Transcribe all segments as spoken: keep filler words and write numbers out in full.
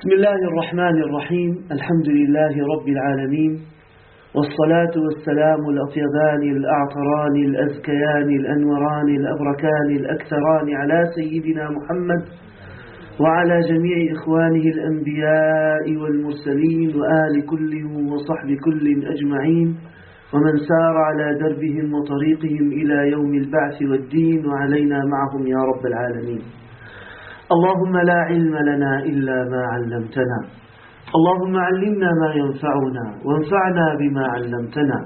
بسم الله الرحمن الرحيم. الحمد لله رب العالمين، والصلاة والسلام الأطيبان الأعطران الأزكيان الأنوران الأبركان الأكثران على سيدنا محمد وعلى جميع إخوانه الأنبياء والمرسلين وآل كل وصحب كل أجمعين، ومن سار على دربهم وطريقهم إلى يوم البعث والدين، وعلينا معهم يا رب العالمين. اللهم لا علم لنا إلا ما علمتنا، اللهم علمنا ما ينفعنا وانفعنا بما علمتنا.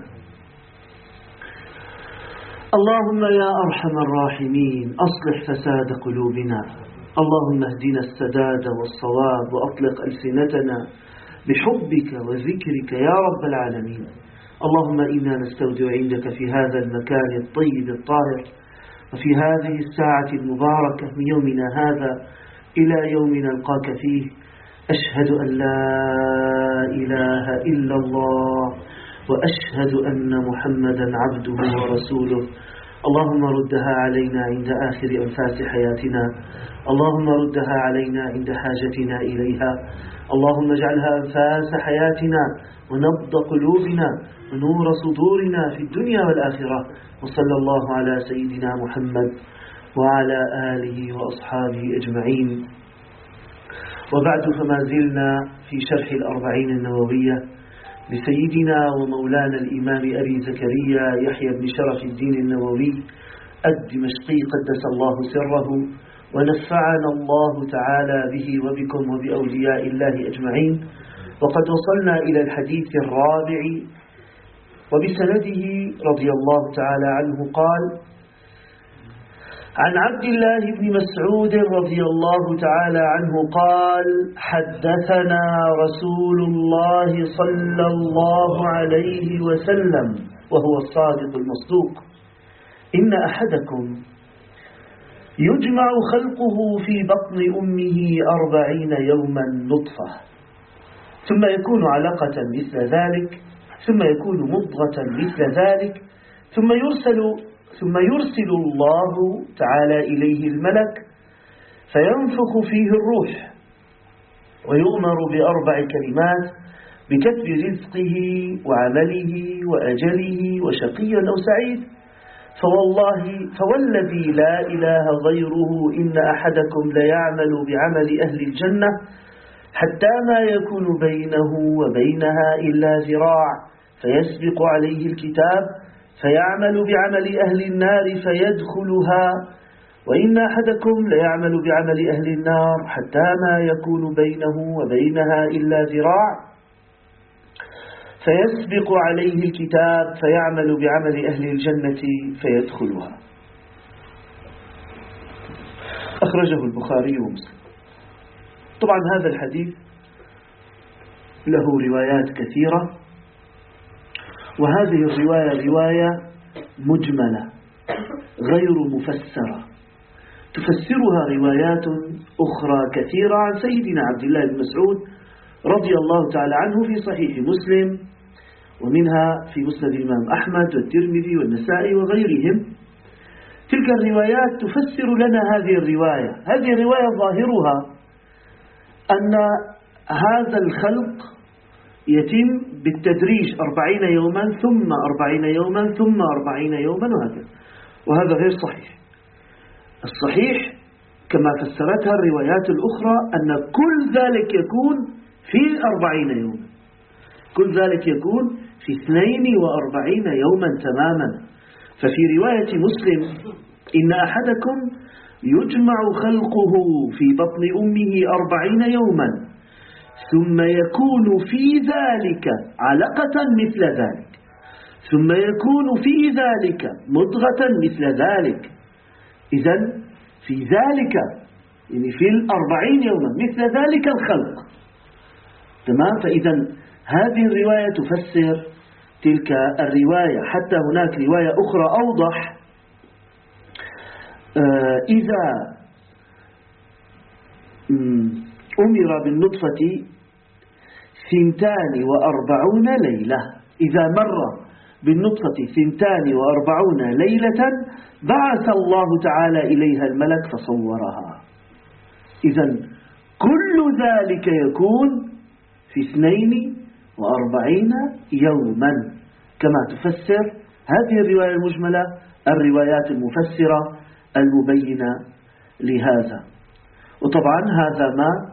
اللهم يا أرحم الراحمين أصلح فساد قلوبنا، اللهم اهدنا السداد والصواب وأطلق ألسنتنا بحبك وذكرك يا رب العالمين. اللهم إنا نستودع عندك في هذا المكان الطيب الطاهر وفي هذه الساعة المباركة من يومنا هذا إلى يوم نلقاك فيه، أشهد أن لا إله إلا الله وأشهد أن محمدا عبده ورسوله. اللهم ردها علينا عند آخر أنفاس حياتنا، اللهم ردها علينا عند حاجتنا إليها، اللهم اجعلها أنفاس حياتنا ونبض قلوبنا ونور صدورنا في الدنيا والآخرة. وصلى الله على سيدنا محمد وعلى آله وأصحابه أجمعين. وبعد، فما زلنا في شرح الأربعين النووية لسيدنا ومولانا الإمام أبي زكريا يحيى بن شرف الدين النووي الدمشقي قدس الله سره، ونفعنا الله تعالى به وبكم وبأولياء الله أجمعين. وقد وصلنا إلى الحديث الرابع وبسنده رضي الله تعالى عنه قال: عن عبد الله بن مسعود رضي الله تعالى عنه قال: حدثنا رسول الله صلى الله عليه وسلم وهو الصادق المصدوق: إن أحدكم يجمع خلقه في بطن أمه أربعين يوما نطفة، ثم يكون علقة مثل ذلك، ثم يكون مضغة مثل ذلك، ثم يرسل ثم يرسل الله تعالى إليه الملك فينفخ فيه الروح، ويؤمر بأربع كلمات: بكتب رزقه وعمله وأجله وشقي أو سعيد. فوالله فوالذي لا إله غيره إن أحدكم ليعمل بعمل أهل الجنة حتى ما يكون بينه وبينها إلا ذراع، فيسبق عليه الكتاب فيعمل بعمل أهل النار فيدخلها، وإن أحدكم ليعمل بعمل أهل النار حتى ما يكون بينه وبينها إلا ذراع، فيسبق عليه الكتاب فيعمل بعمل أهل الجنة فيدخلها. أخرجه البخاري ومسلم. طبعا هذا الحديث له روايات كثيرة، وهذه الرواية رواية مجملة غير مفسرة، تفسرها روايات أخرى كثيرة عن سيدنا عبد الله بن مسعود رضي الله تعالى عنه في صحيح مسلم، ومنها في مسند الإمام أحمد والترمذي والنسائي وغيرهم. تلك الروايات تفسر لنا هذه الرواية. هذه الرواية ظاهرها أن هذا الخلق يتم بالتدريج أربعين يوما ثم أربعين يوما ثم أربعين يوما وهكذا، وهذا غير صحيح. الصحيح كما فسرتها الروايات الأخرى أن كل ذلك يكون في أربعين يوما، كل ذلك يكون في اثنين وأربعين يوما تماما. ففي رواية مسلم: إن أحدكم يجمع خلقه في بطن أمه أربعين يوما ثم يكون في ذلك علقة مثل ذلك، ثم يكون في ذلك مضغة مثل ذلك. إذن في ذلك يعني في الأربعين يوما مثل ذلك الخلق، تمام. فإذا هذه الرواية تفسر تلك الرواية. حتى هناك رواية أخرى أوضح: آه إذا أمر بالنطفة ثنتان وأربعون ليلة، إذا مر بالنطفة ثنتان وأربعون ليلة بعث الله تعالى إليها الملك فصورها. إذن كل ذلك يكون في اثنين وأربعين يوما، كما تفسر هذه الرواية المجملة الروايات المفسرة المبينة لهذا. وطبعا هذا ما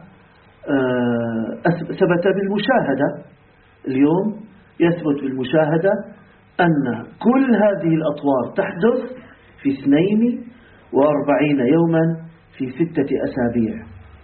ثبت بالمشاهدة. اليوم يثبت بالمشاهدة أن كل هذه الأطوار تحدث في اثنين وأربعين يوما في ستة أسابيع.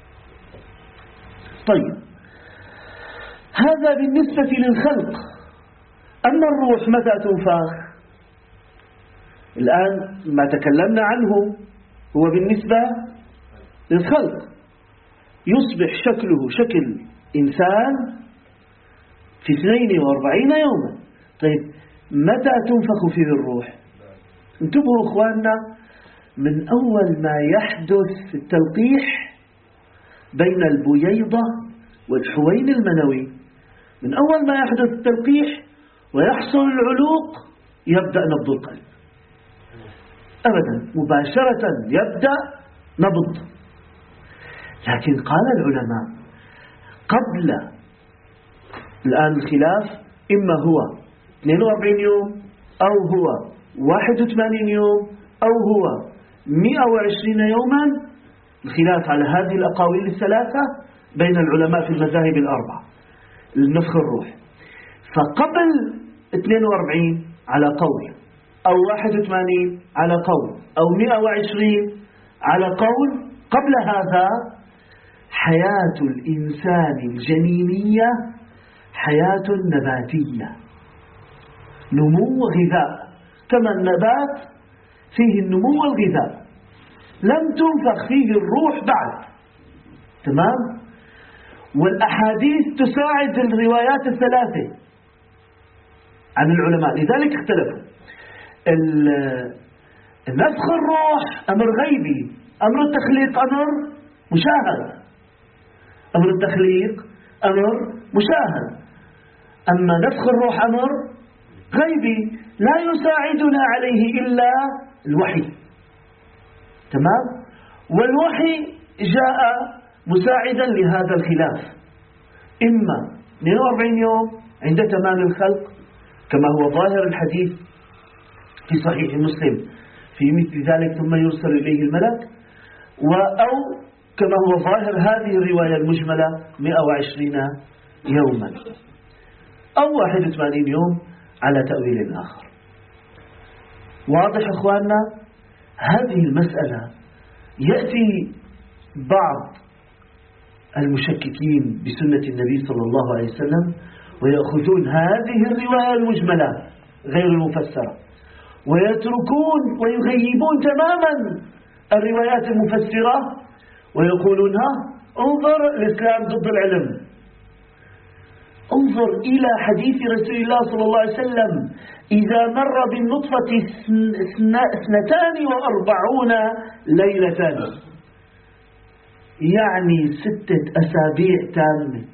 طيب، هذا بالنسبة للخلق. أما الروح متى تنفخ؟ الآن ما تكلمنا عنه هو بالنسبة للخلق، يصبح شكله شكل إنسان في اثنين وأربعين يوما. طيب، متى تنفخ فيه الروح؟ انتبهوا إخواننا، من أول ما يحدث في التلقيح بين البويضة والحوين المنوي، من أول ما يحدث التلقيح ويحصل العلوق يبدأ نبض القلب. أبدا، مباشرة يبدأ نبض. لكن قال العلماء قبل الآن الخلاف، إما هو اثنين وأربعين يوم أو هو واحد وثمانين يوم أو هو مئة وعشرين يوما. الخلاف على هذه الأقاويل الثلاثة بين العلماء في المذاهب الأربعة لنفخ الروح. فقبل اثنين وأربعين على قول، أو واحد وثمانين على قول، أو مئة وعشرين على قول، قبل هذا حياة الإنسان الجنينية حياة نباتية، نمو وغذاء، كما النبات فيه النمو والغذاء، لم تنفخ فيه الروح بعد. تمام؟ والأحاديث تساعد الروايات الثلاثة عن العلماء، لذلك اختلفوا. نفخ الروح أمر غيبي، أمر التخليق أمر مشاهد. أمر التخليق أمر مشاهد، أما نفخ الروح أمر غيبي لا يساعدنا عليه إلا الوحي. تمام؟ والوحي جاء مساعدا لهذا الخلاف، إما اثنين وأربعين يوم عند تمام الخلق كما هو ظاهر الحديث في صحيح مسلم في مثل ذلك ثم يرسل إليه الملك، أو كما هو ظاهر هذه الرواية المجملة مئة وعشرين يوما، أو واحد وثمانين يوم على تأويل آخر. واضح إخواننا؟ هذه المسألة يأتي بعض المشككين بسنة النبي صلى الله عليه وسلم ويأخذون هذه الرواية المجملة غير المفسرة ويتركون ويغيبون تماما الروايات المفسرة ويقولون ها انظر الإسلام ضد العلم، انظر إلى حديث رسول الله صلى الله عليه وسلم إذا مر بالنطفة اثنتان وأربعون ليلة، يعني ستة أسابيع تامة،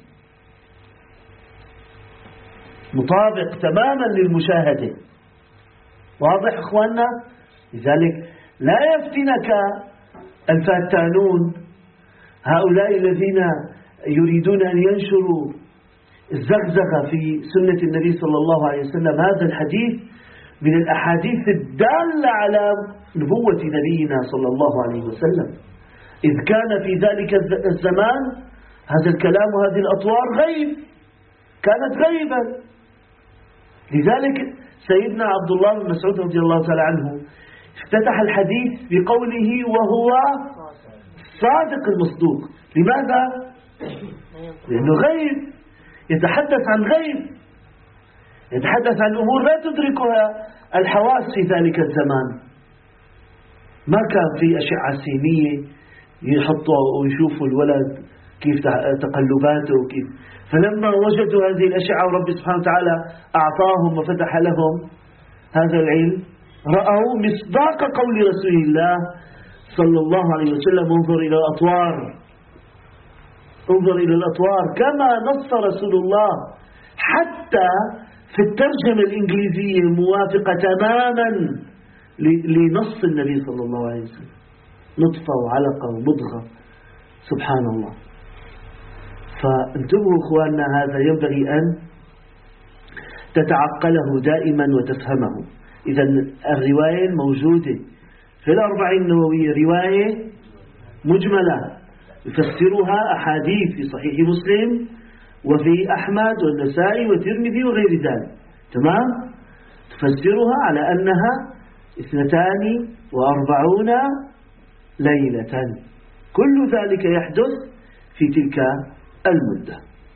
مطابق تماما للمشاهدة. واضح إخواننا؟ لذلك لا يفتنك الفاتانون، هؤلاء الذين يريدون أن ينشروا الزغزغة في سنة النبي صلى الله عليه وسلم. هذا الحديث من الأحاديث الدالة على نبوة نبينا صلى الله عليه وسلم، إذ كان في ذلك الزمان هذا الكلام وهذه الأطوار غيب، كانت غيبا. لذلك سيدنا عبد الله بن مسعود رضي الله تعالى عنه افتتح الحديث بقوله وهو صادق المصدوق. لماذا؟ لأنه غيب، يتحدث عن غيب، يتحدث عن أمور لا تدركها الحواس في ذلك الزمان. ما كان في أشعة سينية يحطوا ويشوفوا الولد كيف تقلباته وكيف. فلما وجدوا هذه الأشعة ورب سبحانه وتعالى أعطاهم وفتح لهم هذا العلم، رأوا مصداق قول رسول الله صلى الله عليه وسلم انظر إلى الأطوار، انظر إلى الأطوار كما نص رسول الله، حتى في الترجمة الإنجليزية الموافقة تماما لنص النبي صلى الله عليه وسلم، نطفة وعلقة ومضغة. سبحان الله. فانتبهوا إخواننا، هذا ينبغي أن تتعقله دائما وتفهمه. إذا الرواية الموجودة في الأربعين النووية رواية مجملة يفسرها أحاديث في صحيح مسلم وفي أحمد والنسائي والترمذي وغير ذلك، تمام؟ تفسرها على أنها اثنتان وأربعون ليلة، كل ذلك يحدث في تلك المدة.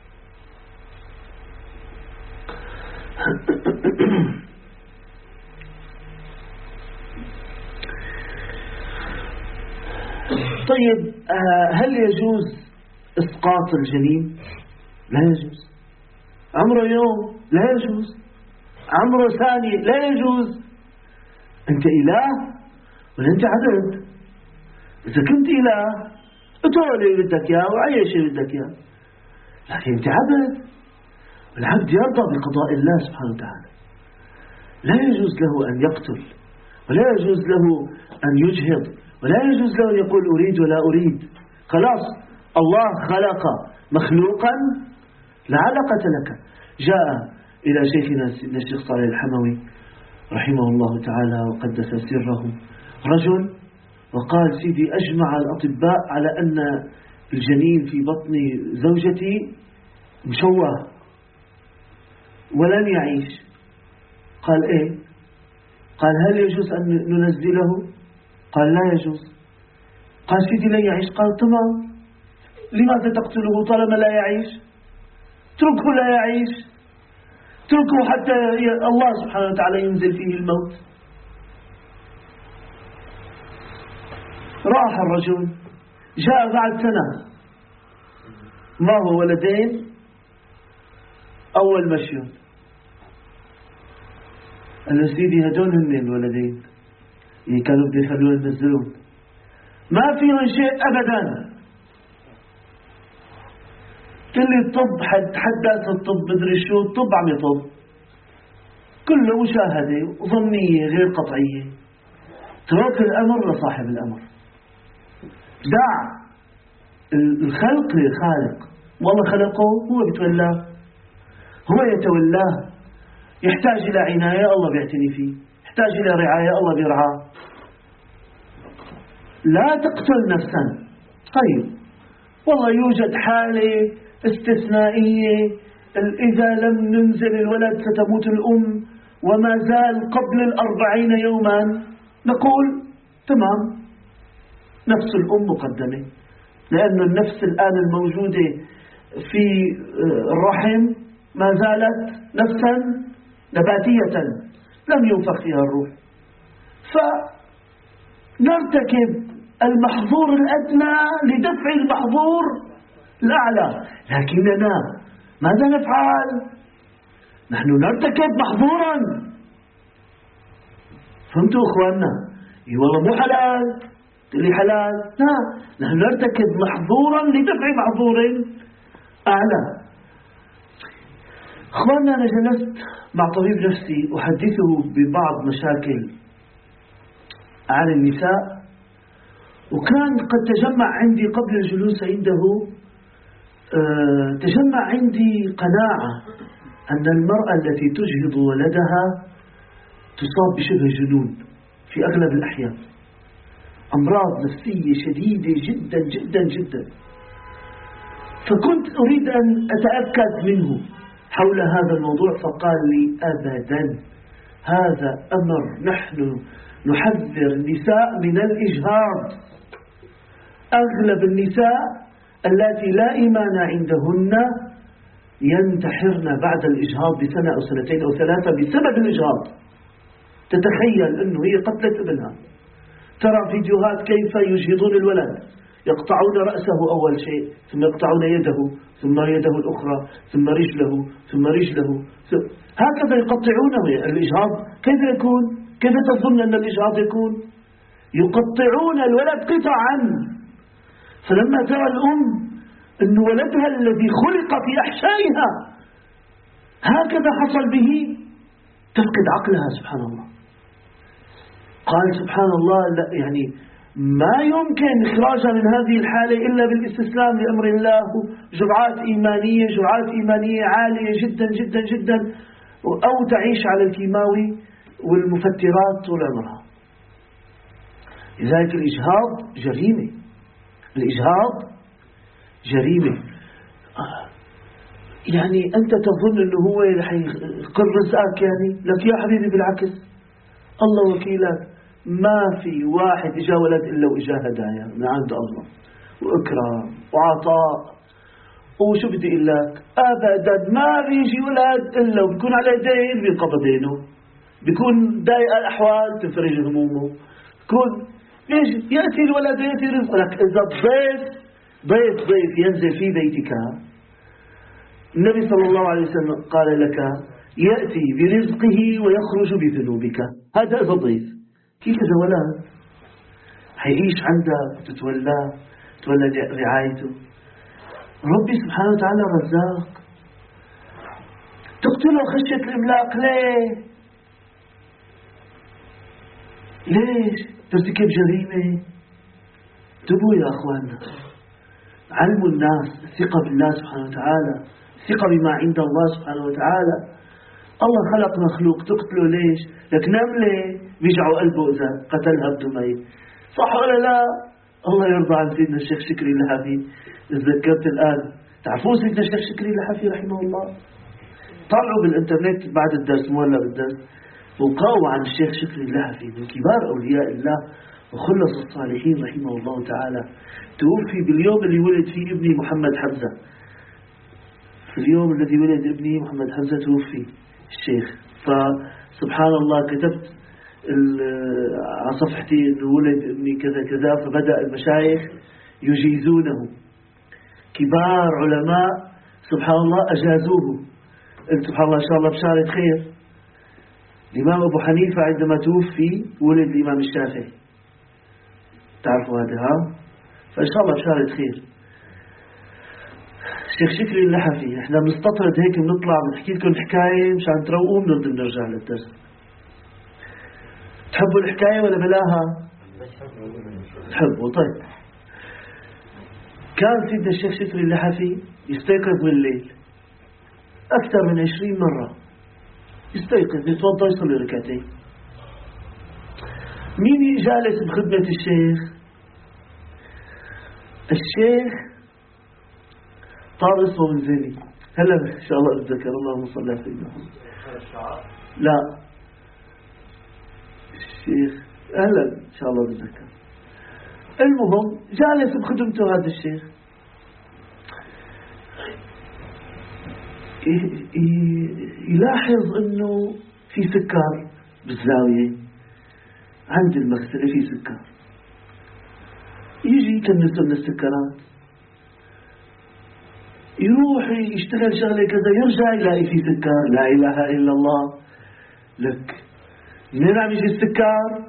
طيب، هل يجوز إسقاط الجنين؟ لا يجوز. عمره يوم لا يجوز، عمره ثانية لا يجوز. أنت إله ولا أنت عبد؟ إذا كنت إله اتولي اللي بدك إياه وعيش اللي بدك إياه، لكن أنت عبد، العبد يرضى بقضاء الله سبحانه وتعالى. لا يجوز له أن يقتل، ولا يجوز له أن يجهض، ولا يجوز له أن يقول أريد ولا أريد. خلاص، الله خلق مخلوقا لا علاقة لك. جاء إلى شيخنا الشيخ صالح الحموي رحمه الله تعالى وقدس سره رجل وقال: سيدي، أجمع الأطباء على أن الجنين في بطن زوجتي مشوه ولن يعيش. قال: إيه؟ قال: هل يجوز أن ننزله؟ قال: لا يجوز. قال: سيدي لن يعيش. قال: تمام، لماذا تقتله طالما لا يعيش؟ اتركه لا يعيش، اتركه حتى الله سبحانه وتعالى ينزل فيه الموت. راح الرجل، جاء بعد سنة معه ولدين أول مشيون. قال له: سيدي هدول هن الولدين اللي كانوا بده يخلونا ينزلون، ما فيهم شيء أبدا. كل الطب حدث الطب بدري شو الطب عم يطب، كله مشاهدة وظنية غير قطعية. ترك الأمر لصاحب الأمر، دع الخلق للخالق، والله خلقه هو بيتولاه، هو يتولاه. يحتاج إلى عناية الله بيعتني فيه، يحتاج إلى رعاية الله بيرعاه. لا تقتل نفسا. طيب، والله يوجد حالة استثنائية، إذا لم ننزل الولد ستموت الأم وما زال قبل الأربعين يوما، نقول تمام، نفس الأم مقدمة، لأن النفس الآن الموجودة في الرحم ما زالت نفسا نباتية لم ينفخ فيها الروح. فنرتكب المحظور الأدنى لدفع المحظور الأعلى، لكننا ماذا نفعل؟ نحن نرتكب محظورا. فهمتوا أخواننا؟ إيه والله مو حلال، تقول لي حلال؟ لا، نحن نرتكب محظورا لدفع محظور أعلى. أخواننا، أنا جلست مع طبيب نفسي أحدثه ببعض مشاكل عن النساء، وكان قد تجمع عندي قبل الجلوس عنده تجمع عندي قناعة أن المرأة التي تجهض ولدها تصاب بشبه جنون في أغلب الأحيان، أمراض نفسية شديدة جدا جدا جدا. فكنت أريد أن أتأكد منه حول هذا الموضوع، فقال لي: أبدا، هذا أمر نحن نحذر النساء من الإجهاض. أغلب النساء التي لا إيمان عندهن ينتحرن بعد الإجهاض بسنة أو سنتين أو ثلاثة بسبب الإجهاض. تتخيل أنه هي قتلت ابنها. ترى فيديوهات كيف يجهضون الولد، يقطعون رأسه أول شيء، ثم يقطعون يده، ثم يده الأخرى، ثم رجله، ثم رجله، هكذا يقطعونه. الإجهاض كيف يكون؟ كيف تظن أن الإجهاض يكون؟ يقطعون الولد قطعا. فلما ترى الأم أن ولدها الذي خلق في أحشائها هكذا حصل به، تفقد عقلها. سبحان الله. قال: سبحان الله، لا يعني ما يمكن إخراجها من هذه الحالة إلا بالاستسلام لأمر الله، جرعات إيمانية جرعات إيمانية عالية جدا جدا جدا، أو تعيش على الكيماوي والمفترات طول عمرها. لذلك الإجهاض جريمة، الإجهاض جريمة. يعني أنت تظن أنه هو رح يقر رزقك؟ يعني لك يا حبيبي بالعكس، الله وكيلك، ما في واحد إجا ولد إلا وإجا هدايا من عند الله وإكرام وعطاء. وشو بدي أقول لك، أبدا ما بيجي ولد إلا وبيكون على دين بينقضى دينه، بيكون ضايق الأحوال تنفرج همومه، بيكون يجي يأتي الولد يأتي رزقه. لك إذا ضيف ضيف ضيف ينزل في بيتك، النبي صلى الله عليه وسلم قال لك يأتي برزقه ويخرج بذنوبك. هذا إذا ضيف. كيف إذا ولد حيعيش عندك تتولاه تولى رعايته؟ ربي سبحانه وتعالى رزاق. تقتله خشية الإملاق ليه؟ ليش ترتكب جريمة؟ انتبهوا يا أخواننا، علموا الناس الثقة بالله سبحانه وتعالى، الثقة بما عند الله سبحانه وتعالى. الله خلق مخلوق تقتله ليش؟ لك نملة بيجعوا قلبه إذا قتلها بدمي، صح ولا لا؟ الله يرضى عن سيدنا الشيخ شكري اللحفي. تذكرت الآن، تعرفون سيدنا الشيخ شكري اللحفي رحمه الله؟ طلعوا بالإنترنت بعد الدرس مولى بالدرس وقاوا عن الشيخ شكري اللحفي، من كبار أولياء الله وخلص الصالحين رحمه الله تعالى. توفي باليوم اللي ولد فيه ابني محمد حمزة، في اليوم الذي ولد ابني محمد حمزة توفي الشيخ. فسبحان الله كتبت على صفحتي انه ولد ابني كذا كذا، فبدأ المشايخ يجيزونه، كبار علماء سبحان الله أجازوه. قلت سبحان الله إن شاء الله بشارة خير. الإمام أبو حنيفة عندما توفي ولد الإمام الشافعي، تعرفوا هذا ها؟ فإن شاء الله بشارة خير. الشيخ شكري اللحفي، احنا بنستطرد هيك بنطلع بنحكي لكم حكاية مشان تروقوا بنرد بنرجع للدرس. تحبوا الحكاية ولا بلاها؟ تحبوا؟ طيب. كان سيدنا الشيخ شكري اللحفي يستيقظ بالليل أكثر من عشرين مرة، يستيقظ يتوضأ يصلي ركعتين. مين جالس بخدمة الشيخ؟ الشيخ طار اسمه من زيني، هلا إن شاء الله أتذكر، اللهم صل على سيدنا محمد. لا الشيخ هلا إن شاء الله أتذكر. المهم جالس بخدمته هذا الشيخ، يلاحظ انه في سكر بالزاوية عند المغسلة، في سكر، يجي يكنسه من السكرات، يروح يشتغل شغلة كذا، يرجع يلاقي في سكر. لا إله إلا الله. لك منين عم يجي السكر؟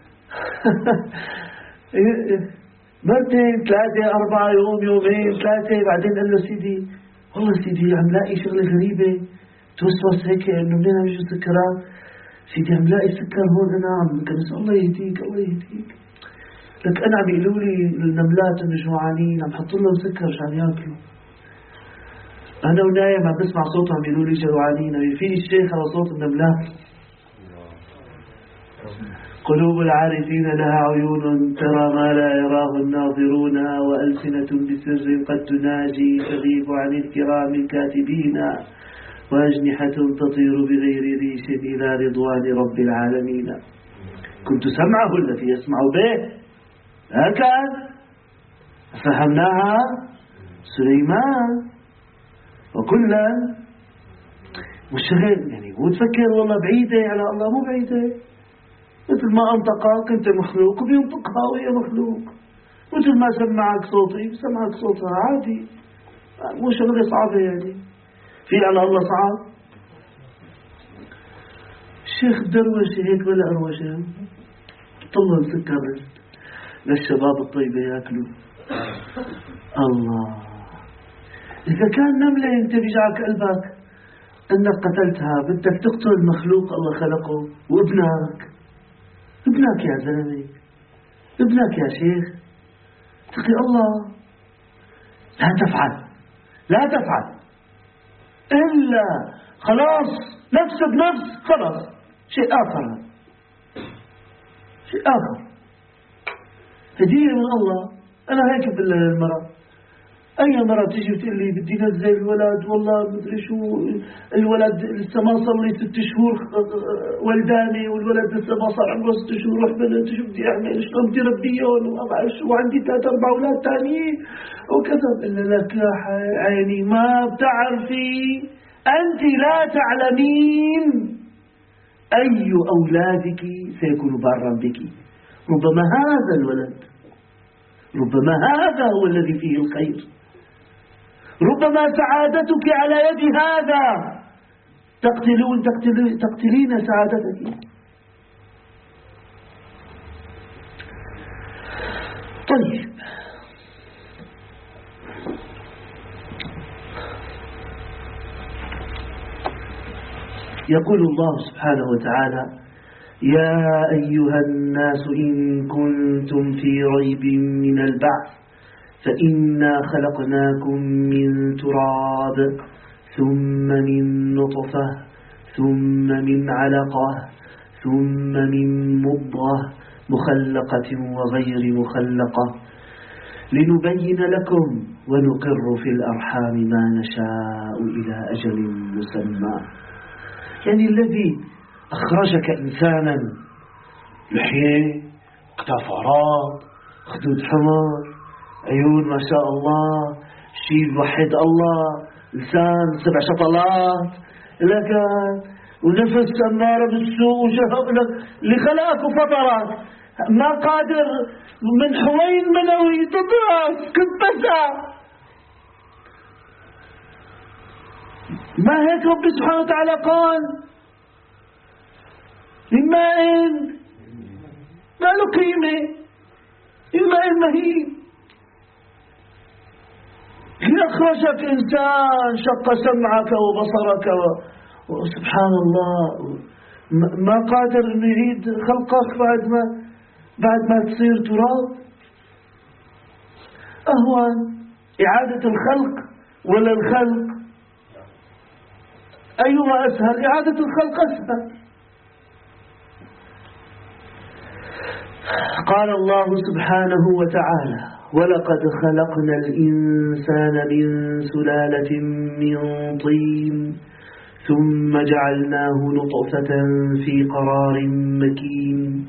مرتين ثلاثة أربعة يوم يومين ثلاثة، بعدين قال له سيدي والله سيدي عم لاقي شغلة غريبة، توسوس هيك انه منين عم يجي السكرات؟ سيدي عم لاقي سكر هون، انا عم كنس. الله يهديك الله يهديك. لك انا عم يقولوا لي النملات انه جوعانين، عم حط لهم سكر عشان ياكلوا. انا ونايم عم بسمع صوتهم عم يقولوا لي جوعانين، في الشيخ على صوت النملات. قلوب العارفين لها عيون ترى ما لا يراه الناظرون، وألسنة بسر قد تناجي تغيب عن الكرام الكاتبين، وأجنحة تطير بغير ريش إلى رضوان رب العالمين. كنت سمعه الذي يسمع به، هكذا فهمناها سليمان. وكلا والشغل يعني مو تفكر والله بعيدة على الله، مو بعيدة. مثل ما أنطقك أنت مخلوق وبينطقها وهي مخلوق، مثل ما سمعك صوتي بسمعك صوتها، عادي، مو شغلة صعبة يعني. في على الله صعب؟ الشيخ دروشة هيك ولا أروشة، طلع سكر للشباب الطيبة يأكلوا. الله، إذا كان نملة أنت بيجعك قلبك أنك قتلتها، بدك تقتل مخلوق الله خلقه وابنك، ابنك يا زلمة، ابنك يا شيخ اتقي الله، لا تفعل لا تفعل إلا خلاص نفس بنفس، خلاص شيء آخر، شيء آخر، هدية من الله. أنا هيك بالمرأة، أي مرة تيجي بتقول لي بدي نزل الولد، والله مدري شو، الولد لسه ما صار لي ست شهور ولداني، والولد لسه ما صار عمره ست شهور، روح بنت شو بدي أعمل، شلون بدي ربيهم، وما بعرف شو، وعندي ثلاث أربع أولاد ثانيين وكذا. إلا لك يا عيني ما بتعرفي، أنت لا تعلمين أي أولادك سيكون بارا بك. ربما هذا الولد، ربما هذا هو الذي فيه الخير، ربما سعادتك على يد هذا، تقتلون تقتلين, تقتلين سعادتك. طيب، يقول الله سبحانه وتعالى: يا أيها الناس إن كنتم في ريب من البعث فإنا خلقناكم من تراب ثم من نطفة ثم من علقة ثم من مضغة مخلقة وغير مخلقة لنبين لكم ونقر في الأرحام ما نشاء إلى أجل مسمى. يعني الذي أخرجك إنسانا، لحية، اقتفارات، خدود حمر، عيون ما شاء الله، شيء وحد الله، لسان سبع شطلات لك، ونفس أمارة بالسوء، اللي خلقك وفطرك ما قادر من حوين منوي تضرس كبسة. ما هيك رب سبحانه وتعالى قال: الماء ما له قيمة، الماء المهين. أخرجك إنسان، شق سمعك وبصرك وسبحان الله، ما قادر أن يعيد خلقك بعد ما بعد ما تصير تراب. أهون إعادة الخلق ولا الخلق؟ أيها أسهل؟ إعادة الخلق أسهل. قال الله سبحانه وتعالى: ولقد خلقنا الإنسان من سلالة من طين ثم جعلناه نطفة في قرار مكين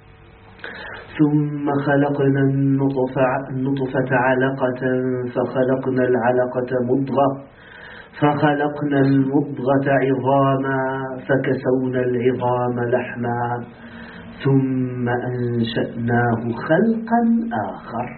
ثم خلقنا النطفة, النطفة علقة فخلقنا العلقة مضغة فخلقنا المضغة عظاما فكسونا العظام لحما ثم أنشأناه خلقا آخر.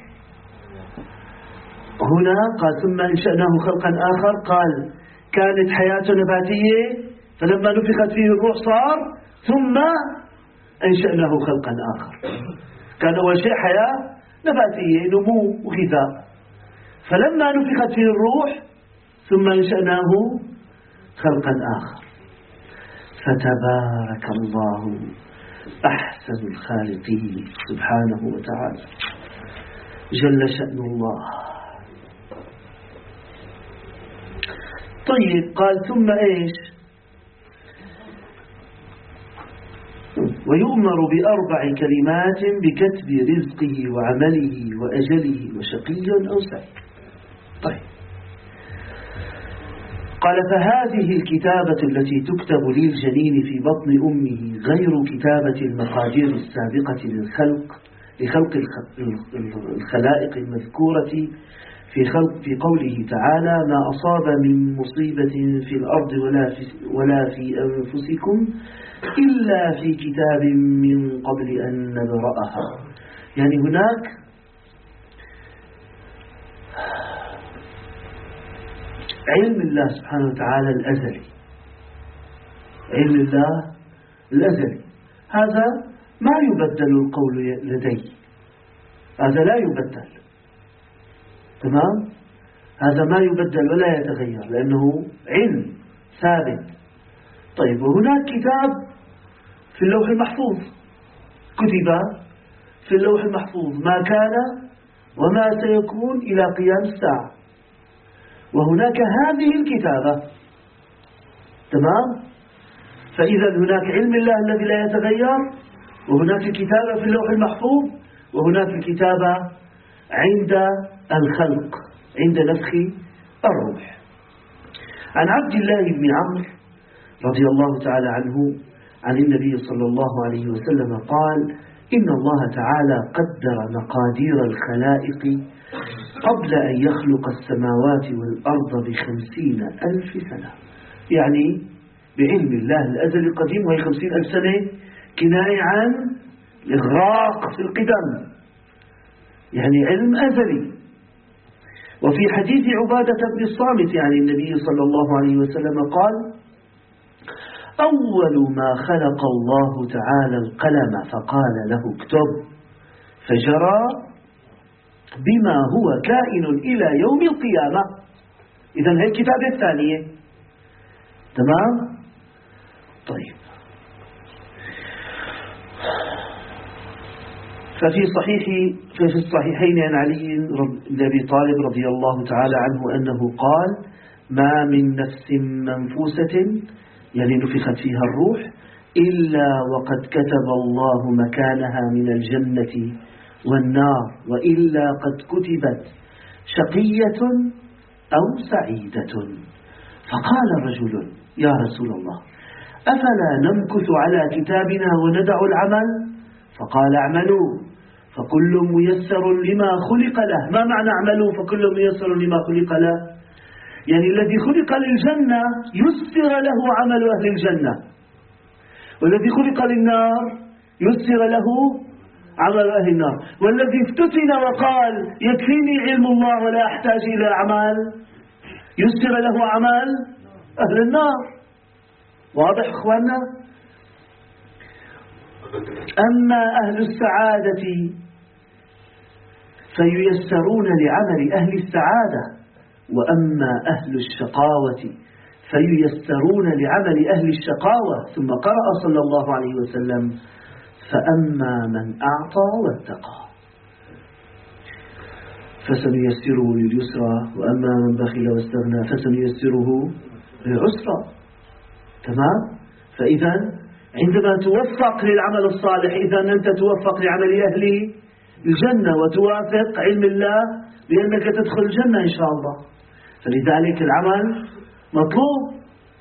هنا قال ثم أنشأناه خلقا آخر، قال كانت حياته نباتية فلما نفخت فيه الروح صار، ثم أنشأناه خلقا آخر. كان أول شيء حياة نباتية، نمو وغذاء، فلما نفخت فيه الروح ثم أنشأناه خلقا آخر. فتبارك الله أحسن الخالقين سبحانه وتعالى، جل شأن الله. طيب، قال ثم إيش؟ ويؤمر بأربع كلمات بكتب رزقه وعمله وأجله وشقي أو سعيد. طيب، قال فهذه الكتابة التي تكتب للجنين في بطن أمه غير كتابة المقادير السابقة للخلق لخلق الخلائق المذكورة في خلق في قوله تعالى: ما أصاب من مصيبة في الأرض ولا في, ولا في أنفسكم إلا في كتاب من قبل أن نبرأها. يعني هناك علم الله سبحانه وتعالى الأزلي، علم الله الأزلي هذا ما يبدل القول لدي، هذا لا يبدل، تمام؟ هذا ما يبدل ولا يتغير لأنه علم ثابت. طيب، وهناك كتاب في اللوح المحفوظ كتب في اللوح المحفوظ ما كان وما سيكون إلى قيام الساعة، وهناك هذه الكتابة. تمام؟ فإذا هناك علم الله الذي لا يتغير، وهناك كتابة في اللوح المحفوظ، وهناك الكتابة عند الخلق عند نفخ الروح. عن عبد الله بن عمرو رضي الله تعالى عنه عن النبي صلى الله عليه وسلم قال: إن الله تعالى قدر مقادير الخلائق قبل أن يخلق السماوات والأرض بخمسين ألف سنة. يعني بعلم الله الأزلي القديم، وهي خمسين ألف سنة كناية عن الإغراق في القدم، يعني علم أزلي. وفي حديث عبادة بن الصامت يعني النبي صلى الله عليه وسلم قال: أول ما خلق الله تعالى القلم فقال له اكتب، فجرى بما هو كائن إلى يوم القيامة. إذن هي الكتابة الثانية. تمام؟ طيب، ففي صحيح في الصحيحين عن علي بن أبي طالب رضي الله تعالى عنه أنه قال: ما من نفس منفوسة يعني نفخت فيها الروح إلا وقد كتب الله مكانها من الجنة والنار، وإلا قد كتبت شقية أو سعيدة. فقال رجل: يا رسول الله، أفلا نمكث على كتابنا وندع العمل؟ فقال: اعملوا فكل ميسر لما خلق له. ما معنى اعملوا فكل ميسر لما خلق له؟ يعني الذي خلق للجنة يسر له عمل أهل الجنة، والذي خلق للنار يسر له عمل أهل النار، والذي افتتن وقال يكفيني علم الله ولا أحتاج إلى أعمال يسر له عمل أهل النار. واضح إخواننا؟ أما أهل السعادة فييسرون لعمل أهل السعادة، وأما أهل الشقاوة فييسرون لعمل أهل الشقاوة. ثم قرأ صلى الله عليه وسلم: فأما من أعطى واتقى فسنيسره لليسرى، وأما من بخل واستغنى فسنيسره للعسرى. تمام؟ فإذا عندما توفق للعمل الصالح، إذا أنت توفق لعمل أهل الجنة وتوافق علم الله لأنك تدخل الجنة إن شاء الله. فلذلك العمل مطلوب.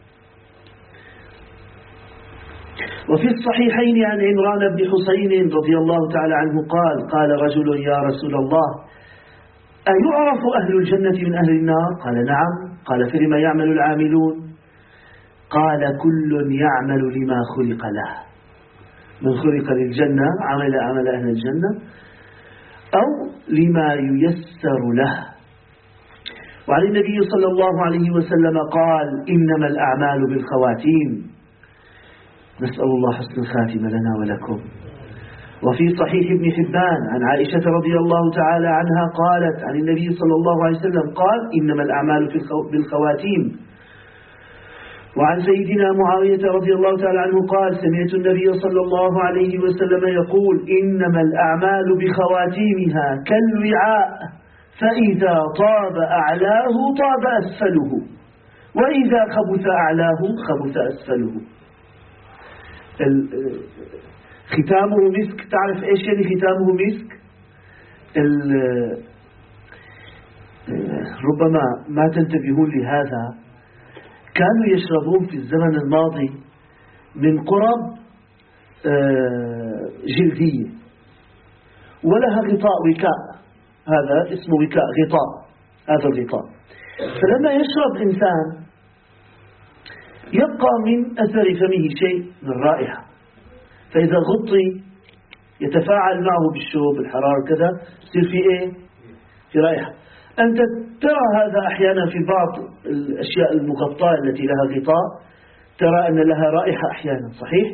وفي الصحيحين عن عمران بن حسين رضي الله تعالى عنه قال: قال رجل: يا رسول الله، أيعرف أهل الجنة من أهل النار؟ قال: نعم. قال: فلما يعمل العاملون؟ قال: كل يعمل لما خلق له. من خلق للجنة عمل عمل أهل الجنة أو لما ييسر له. وعن النبي صلى الله عليه وسلم قال: إنما الأعمال بالخواتيم. نسأل الله حسن الخاتمة لنا ولكم. وفي صحيح ابن حبان عن عائشة رضي الله تعالى عنها قالت عن النبي صلى الله عليه وسلم قال: إنما الأعمال بالخواتيم. وعن سيدنا معاوية رضي الله تعالى عنه قال: سمعت النبي صلى الله عليه وسلم يقول: إنما الأعمال بخواتيمها كالوعاء، فإذا طاب أعلاه طاب أسفله، وإذا خبث أعلاه خبث أسفله. ختامه مسك. تعرف إيش يعني ختامه مسك؟ ربما ما تنتبهون لهذا. كانوا يشربون في الزمن الماضي من قرب جلدية ولها غطاء وكاء، هذا اسمه وكاء غطاء، هذا الغطاء. فلما يشرب إنسان يبقى من أثر فمه شيء من الرائحة، فإذا غطي يتفاعل معه بالشوب الحرارة كذا، يصير في إيه؟ في رائحة. أنت ترى هذا أحيانا في بعض الأشياء المغطاة التي لها غطاء، ترى أن لها رائحة أحيانا، صحيح؟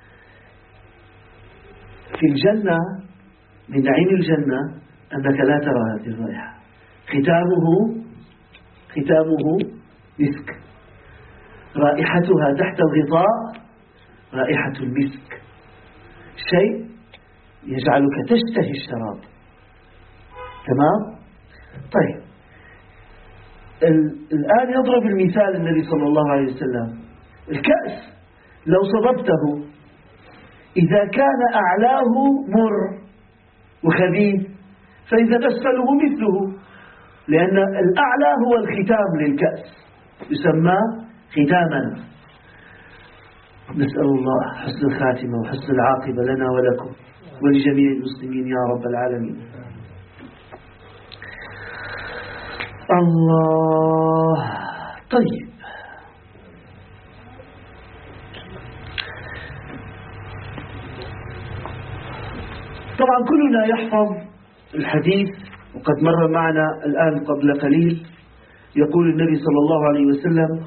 في الجنة من نعيم الجنة أنك لا ترى هذه الرائحة. ختامه ختامه مسك، رائحتها تحت الغطاء رائحة المسك، شيء يجعلك تشتهي الشراب. تمام؟ طيب، الآن يضرب المثال النبي صلى الله عليه وسلم. الكأس لو صببته إذا كان أعلاه مر وخبيث فإذا أسفله مثله، لأن الأعلى هو الختام للكأس، يسمى ختاما. نسأل الله حسن الخاتمة وحسن العاقبة لنا ولكم ولجميع المسلمين يا رب العالمين. الله. طيب، طبعا كلنا يحفظ الحديث، وقد مر معنا الآن قبل قليل. يقول النبي صلى الله عليه وسلم: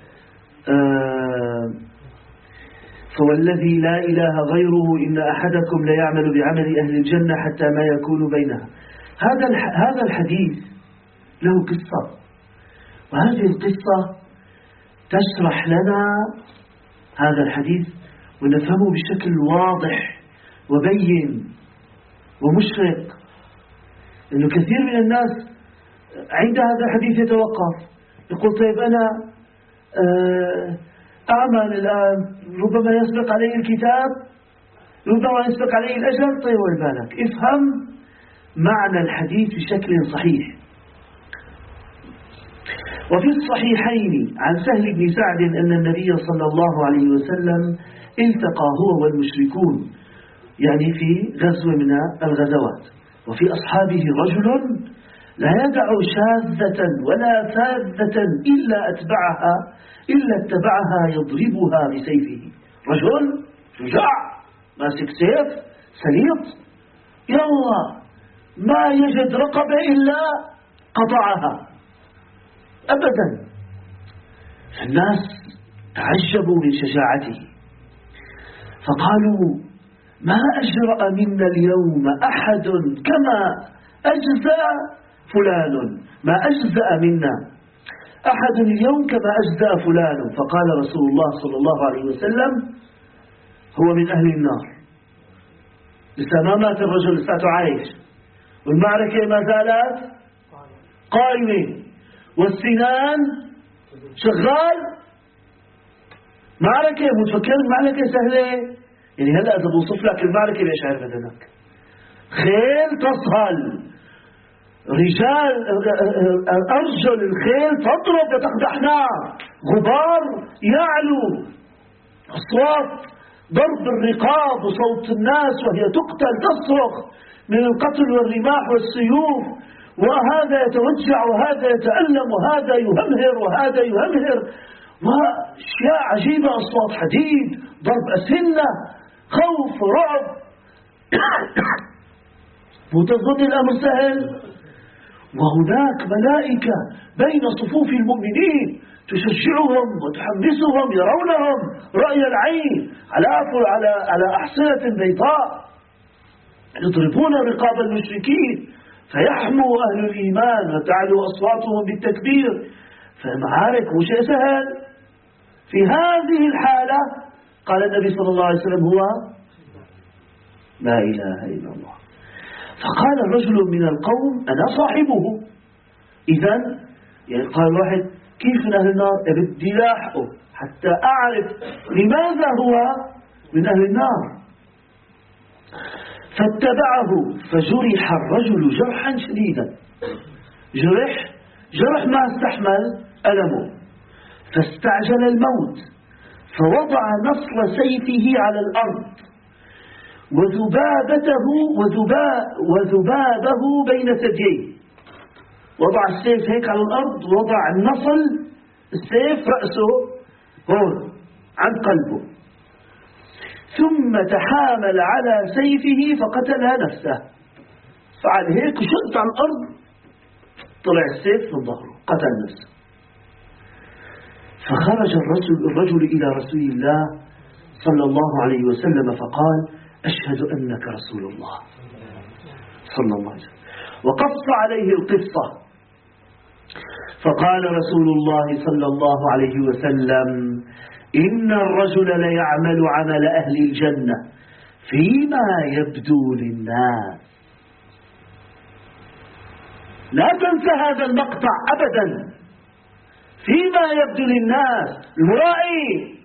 آه فوالذي لا إله غيره إن أحدكم ليعمل بعمل أهل الجنة حتى ما يكون بينها. هذا هذا الحديث له قصة، وهذه القصة تشرح لنا هذا الحديث ونفهمه بشكل واضح وبين ومشرق. إنه كثير من الناس عند هذا الحديث يتوقف، يقول: طيب أنا أعمل الآن، ربما يسبق علي الكتاب، ربما يسبق علي الأجل. طيب ويبالك، افهم معنى الحديث بشكل صحيح. وفي الصحيحين عن سهل بن سعد أن النبي صلى الله عليه وسلم التقى هو والمشركون، يعني في غزوة من الغزوات، وفي أصحابه رجل لا يدع شاذة ولا فاذة إلا أتبعها إلا اتبعها يضربها بسيفه. رجل شجاع ماسك سيف سليط، يلا ما يجد رقبة إلا قطعها أبدا. الناس تعجبوا من شجاعته، فقالوا: ما أجرأ منا اليوم أحد كما أجزأ فلان، ما أجزأ منا أحد اليوم كما أجزأ فلان. فقال رسول الله صلى الله عليه وسلم: هو من أهل النار. لسه ما مات الرجل، لساته عايش، والمعركة ما زالت قائمة، والسنان شغال. معركة متفكر المعركة سهلة، يعني هلأ إذا بوصف لك المعركة ليش عارف بدنك؟ خيل تصهل، رجال أرجل الخيل تضرب وتقدح نار، غبار يعلو، أصوات ضرب الرقاب وصوت الناس وهي تقتل تصرخ من القتل والرماح والسيوف، وهذا يتوجع وهذا يتألم وهذا يهمهر وهذا يهمهر، وأشياء عجيبة، أصوات حديد، ضرب أسنة، خوف ورعب. وتظن الأمر سهل؟ وهناك ملائكة بين صفوف المؤمنين تشجعهم وتحمسهم، يرونهم رأي العين على على على أحصنة بيضاء، يضربون رقاب المشركين فيحمو أهل الإيمان وتعلو أصواتهم بالتكبير. فالمعارك مو شيء سهل. في هذه الحالة قال النبي صلى الله عليه وسلم: هو لا إله إلا الله. فقال رجل من القوم: أنا صاحبه. إذن يعني قال واحد: كيف من أهل النار؟ بدي لاحقه حتى أعرف لماذا هو من أهل النار. فاتبعه فجرح الرجل جرحا شديدا، جرح جرح ما استحمل ألمه، فاستعجل الموت، فوضع نصل سيفه على الأرض وذبابته وذبا وذبابه بين ثدييه. وضع السيف هيك على الأرض، وضع النصل السيف رأسه هون عند قلبه، ثم تحامل على سيفه فقتل نفسه. فعل هيك وشد على الأرض، طلع السيف من ظهره، قتل نفسه. فخرج الرجل, الرجل إلى رسول الله صلى الله عليه وسلم فقال: أشهد أنك رسول الله صلى الله عليه وسلم، وقص عليه القصة. فقال رسول الله صلى الله عليه وسلم: إن الرجل ليعمل عمل أهل الجنة فيما يبدو للناس. لا تنسى هذا المقطع أبدا. فيما يبدو للناس، المرائي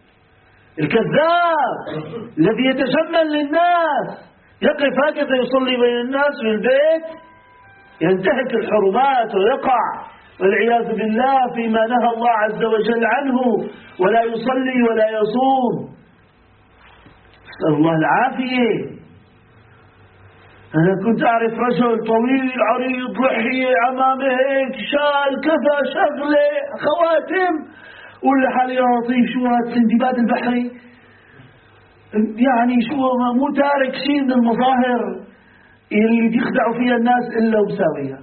الكذاب الذي يتجمل للناس يقف هكذا يصلي بين الناس في البيت، ينتهك الحرمات ويقع والعياذ بالله فيما نهى الله عز وجل عنه، ولا يصلي ولا يصوم. نسأل الله العافية. أنا كنت أعرف رجل طويل عريض لحية عمامه هيك شال كذا شغلة خواتم، ولا حالي يا لطيف شو هذا سندباد البحري، يعني شو مو تارك شيء من المظاهر اللي يخدعوا فيها الناس إلا وساويها.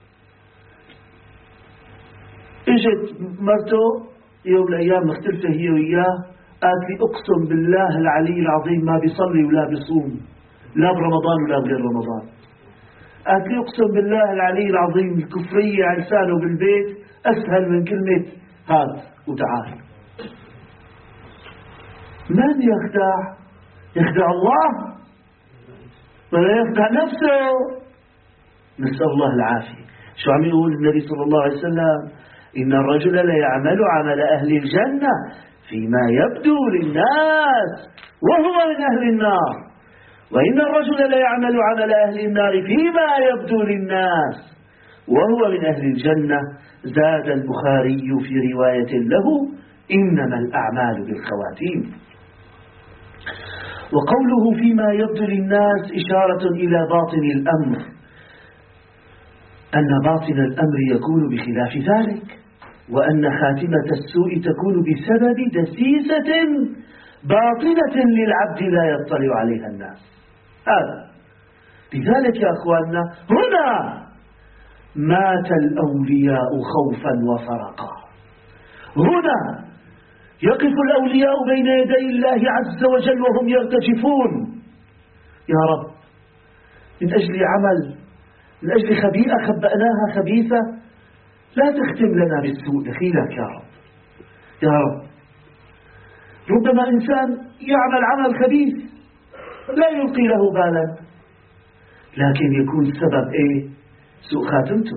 اجت مرته يوم من الأيام مختلفة هي وياه، قالت لي أقسم بالله العلي العظيم ما بيصلي ولا بيصوم، لا برمضان ولا بغير رمضان. قالت لي أقسم بالله العلي العظيم الكفرية على لسانه بالبيت أسهل من كلمة هات وتعال. من يخدع؟ يخدع الله ولا يخدع نفسه؟ نسأل الله العافية. شو عم يقول النبي صلى الله عليه وسلم؟ إن الرجل لا يعمل عمل أهل الجنة فيما يبدو للناس وهو من أهل النار، وإن الرجل لا يعمل عمل أهل النار فيما يبدو للناس وهو من أهل الجنة. زاد البخاري في رواية له إنما الأعمال بالخواتيم. وقوله فيما يبدو للناس إشارة إلى باطن الأمر، أن باطن الأمر يكون بخلاف ذلك، وأن خاتمة السوء تكون بسبب دسيسة باطنة للعبد لا يطلع عليها الناس. هذا لذلك يا أخواننا هنا مات الأولياء خوفا وفرقا. هنا يقف الأولياء بين يدي الله عز وجل وهم يرتجفون: يا رب من أجل عمل، من أجل خبيئة خبأناها خبيثة، لا تختم لنا بالسوء دخيلك يا رب. يا رب ربما إنسان يعمل عمل خبيث لا يلقي له بالا، لكن يكون سبب إيه؟ سوء خاتمته.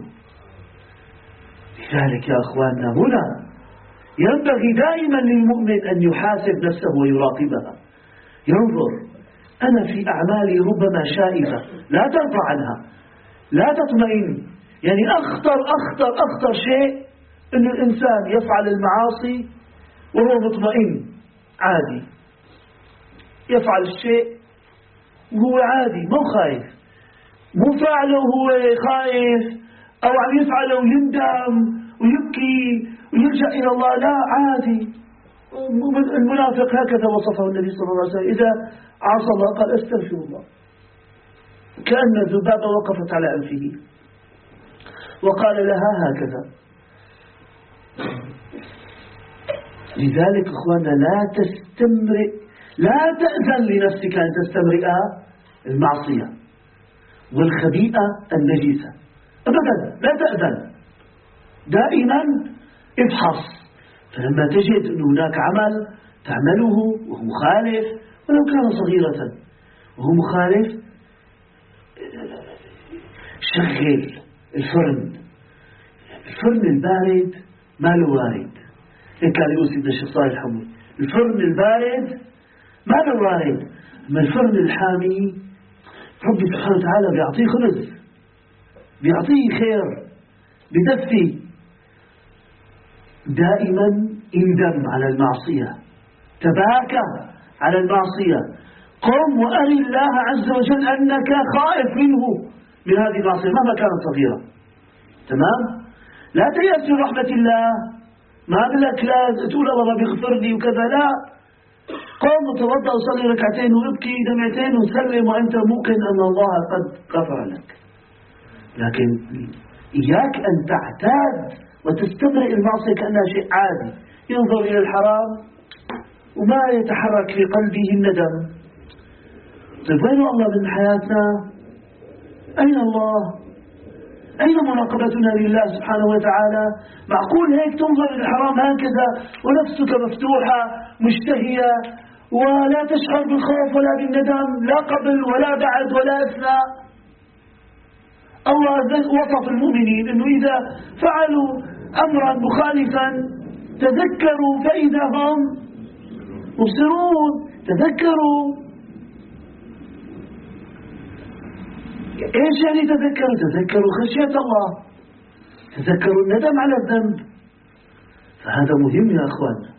لذلك يا أخواننا هنا ينبغي دائما للمؤمن أن يحاسب نفسه ويراقبها، ينظر أنا في أعمالي ربما شائبة لا ترضى عنها، لا تطمئن. يعني أخطر أخطر أخطر شيء أن الإنسان يفعل المعاصي وهو مطمئن عادي، يفعل الشيء وهو عادي مو خايف، مو فعله وهو خايف أو عم يفعله ويندم ويبكي ويلجأ إلى الله، لا عادي. المنافق هكذا وصفه النبي صلى الله عليه وسلم: إذا عصى الله قال أستغفر الله، كأن الذبابة وقفت على أنفه وقال لها هكذا. لذلك أخوانا لا تستمرئ، لا تأذن لنفسك أن تستمرئ المعصية والخبيئة النجيسة أبدا، لا تأذن. دائما ابحث، فلما تجد أن هناك عمل تعمله وهو مخالف ولو كان صغيرة وهو مخالف، شغل الفرن. الفرن البارد ما له وارد، هيك قال يقول سيدنا الشيخ صالح الحمود: الفرن البارد ما له وارد، أما الفرن الحامي ربي سبحانه وتعالى بيعطيه خبز، بيعطيه خير، بدفي. دائما اندم على المعصية، تباكى على المعصية، قم وأري الله عز وجل أنك خائف منه من هذه المعصية مهما كانت صغيرة. تمام؟ لا تيأس من رحمة الله، ما لك لا تقول الله بيغفر لي وكذا، لا، قم وتوضأ وصلي ركعتين وابكي دمعتين وسلم وأنت موقن أن الله قد غفر لك. لكن إياك أن تعتاد وتستمرئ المعصية كأنها شيء عادي، ينظر إلى الحرام وما يتحرك في قلبه الندم. طيب وين الله من حياتنا؟ أين الله؟ أين مراقبتنا لله سبحانه وتعالى؟ معقول هيك تنظر إلى الحرام هكذا ونفسك مفتوحة مشتهية ولا تشعر بالخوف ولا بالندم، لا قبل ولا بعد ولا أثناء. الله وصف المؤمنين أنه إذا فعلوا أمرا مخالفا تذكروا فإذا هم مبصرون. تذكروا. إيش يعني تذكروا؟ تذكروا خشية الله، تذكروا الندم على الذنب. فهذا مهم يا أخوان.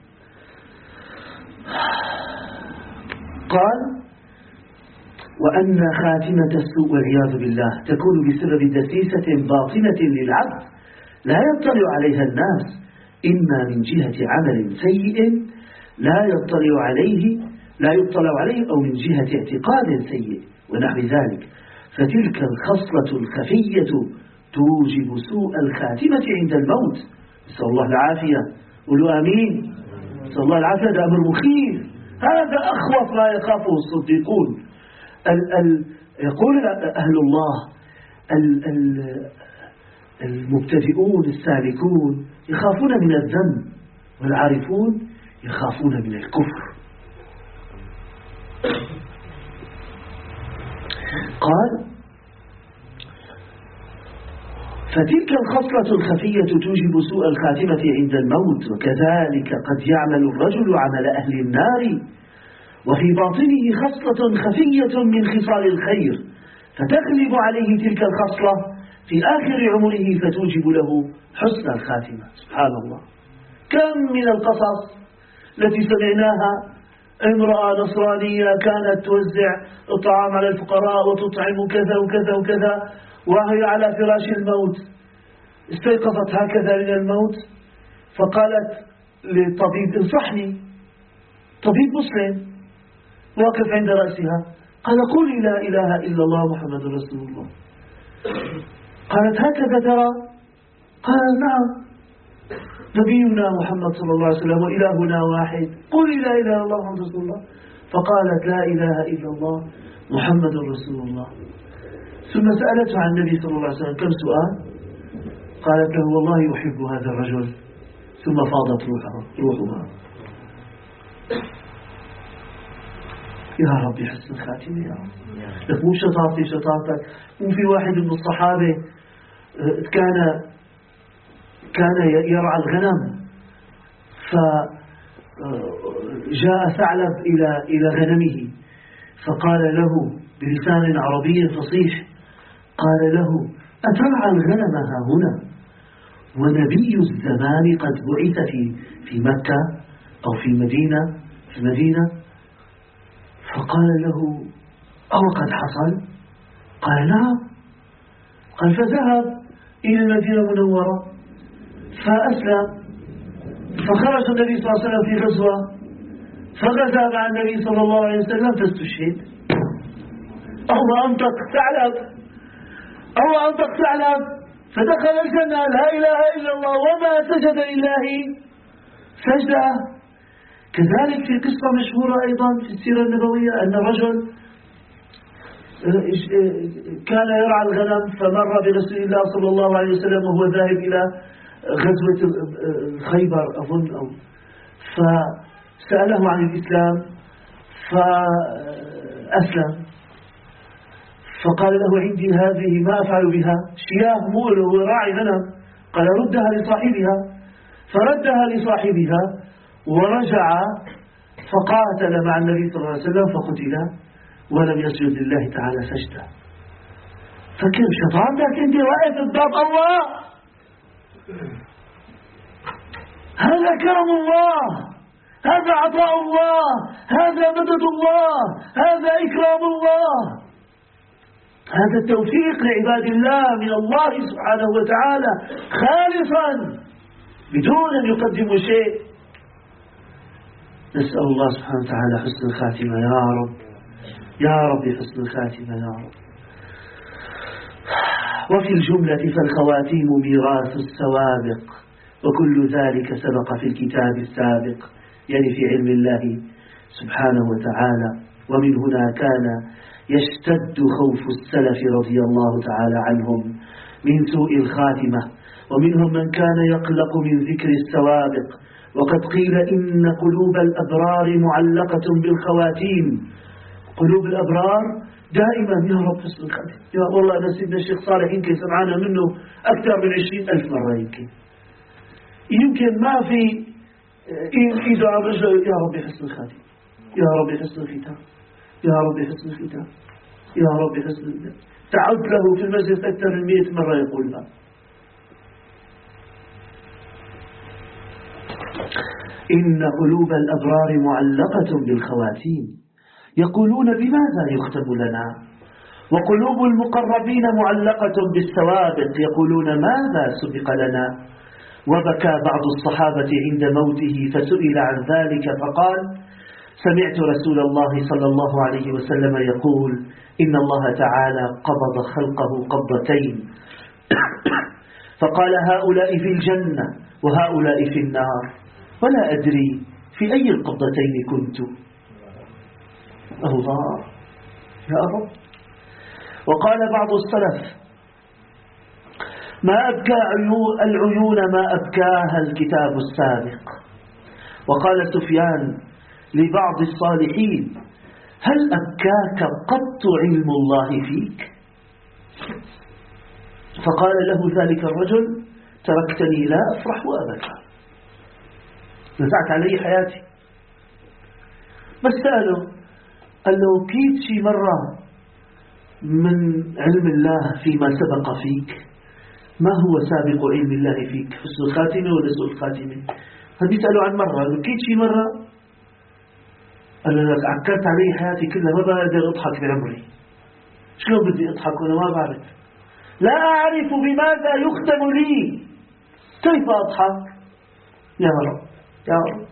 قال: وأن خاتمة السوء والعياذ بالله تكون بسبب دسيسة باطنة للعبد لا يطلع عليها الناس، إما من جهة عمل سيء لا يطلع عليه لا يطلع عليه أو من جهة اعتقاد سيء ونحو ذلك. فتلك الخصلة الخفية توجب سوء الخاتمة عند الموت. نسأل الله العافية. قولوا آمين. نسأل الله العافية. هذا أمر مخيف. هذا أخوف ما يخافه الصديقون. ال ال يقول أهل الله ال ال المبتدئون السالكون يخافون من الذنب، والعارفون يخافون من الكفر. قال: فتلك الخصلة الخفية توجب سوء الخاتمة عند الموت، وكذلك قد يعمل الرجل عمل أهل النار وفي باطنه خصلة خفية من خصال الخير، فتغلب عليه تلك الخصلة في آخر عمره فتوجب له حسن الخاتمة. سبحان الله. كم من القصص التي سمعناها. امرأة نصرانية كانت توزع الطعام على الفقراء وتطعم كذا وكذا وكذا، وهي على فراش الموت استيقظت هكذا من الموت، فقالت للطبيب: انصحني. طبيب مسلم واقف عند رأسها، قال: قولي لا إله إلا الله محمد رسول الله. قالت: هكذا ترى؟ قال: نعم، نبينا محمد صلى الله عليه وسلم وإلهنا واحد، قولي لا إله إلا الله محمد رسول الله. فقالت: لا إله إلا الله محمد رسول الله. ثم سألته عن النبي صلى الله عليه وسلم كم سؤال، قالت له: والله أحب هذا الرجل. ثم فاضت روحها. يا ربي حسن الخاتمة يا رب. لك مو شطارتي شطارتك. مو في واحد من الصحابة كان كان يرعى الغنم، فجاء ثعلب إلى إلى غنمه فقال له بلسان عربي فصيح، قال له: أترعى الغنم ها هنا ونبي الزمان قد بعث في في مكة أو في مدينة في مدينة؟ فقال له: أو قد حصل؟ قال: نعم. قال: فذهب إلى المدينة المنورة فأسلم، فخرج النبي صلى الله عليه وسلم في غزوة، فغزا مع النبي صلى الله عليه وسلم فاستشهد. أو أنطق ثعلب أو أنطق ثعلب فدخل الجنة. لا إله إلا الله وما سجد لله سجدة. كذلك في قصة مشهورة أيضا في السيرة النبوية أن الرجل كان يرعى الغنم فمر برسول الله صلى الله عليه وسلم وهو ذاهب إلى غزوة خيبر أظن، أو فسأله عن الإسلام فأسلم، فقال له: عندي هذه ما أفعل بها، شياه مؤل وراعي غنم. قال: ردها لصاحبها. فردها لصاحبها ورجع فقاتل مع النبي صلى الله عليه وسلم فقتل ولم يسجد لله تعالى سجدة. فكيف شطارتك انت واقف قدام الله؟ هذا كرم الله، هذا عطاء الله، هذا مدد الله، هذا إكرام الله، هذا التوفيق لعباد الله من الله سبحانه وتعالى خالصا بدون أن يقدموا شيء. نسأل الله سبحانه وتعالى حسن الخاتمة يا رب، يا رب حسن الخاتمة يا رب. وفي الجملة فالخواتيم ميراث السوابق، وكل ذلك سبق في الكتاب السابق، يعني في علم الله سبحانه وتعالى. ومن هنا كان يشتد خوف السلف رضي الله تعالى عنهم من سوء الخاتمة، ومنهم من كان يقلق من ذكر السوابق وقد قيل إن قلوب الأبرار معلقة بالخواتيم. قلوب الأبرار دائما يا رب حسن الخاتم، يا والله أنا سيدنا الشيخ صالح يمكن سمعنا منه أكثر من عشرين ألف مرة، يمكن يمكن ما في إذا رجل يا رب حسن الخاتم، يا رب حسن الختام، يا رب حسن الختام، يا رب حسن الختام. تعد له في المجلس أكثر من مئة مرة يقولها. إن قلوب الأبرار معلقة بالخواتيم، يقولون بماذا يختم لنا؟ وقلوب المقربين معلقة بالسوابق، يقولون ماذا سبق لنا؟ وبكى بعض الصحابة عند موته فسئل عن ذلك فقال: سمعت رسول الله صلى الله عليه وسلم يقول: إن الله تعالى قبض خلقه قبضتين، فقال: هؤلاء في الجنة وهؤلاء في النار، ولا أدري في أي القبضتين كنت. الله يا رب. وقال بعض السلف: ما أبكى العيون ما أبكاها الكتاب السابق. وقال سفيان لبعض الصالحين: هل أبكاك قط علم الله فيك؟ فقال له ذلك الرجل: تركتني لا أفرح وأبكى، نزعت علي حياتي. بس سأله، قال له: كيد شي مرة من علم الله فيما سبق فيك؟ ما هو سابق علم الله فيك؟ حسن الخاتمة ولا سوء الخاتمة؟ هل بيسألوا عن مرة؟ قال له: كيد شي مرة؟ قال له: عكرت علي حياتي كلها، ما بقدر أضحك بعمري. شلون بدي أضحك وأنا ما بعرف؟ لا أعرف بماذا يختم لي، كيف أضحك؟ يا رب يا رب.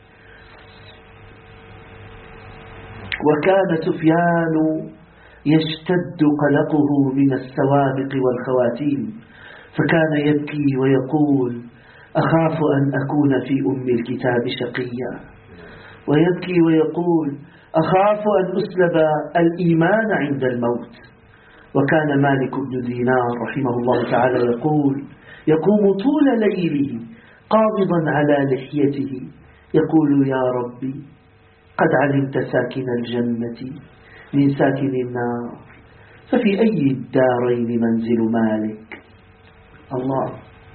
وكان سفيان يشتد قلقه من السوابق والخواتيم، فكان يبكي ويقول: أخاف أن أكون في أم الكتاب شقيا، ويبكي ويقول: أخاف أن أسلب الإيمان عند الموت. وكان مالك بن دينار رحمه الله تعالى يقول: يقوم طول ليله قابضا على لحيته يقول: يا ربي قد علمت ساكن الجنة من ساكن النار، ففي أي الدارين منزل مالك؟ الله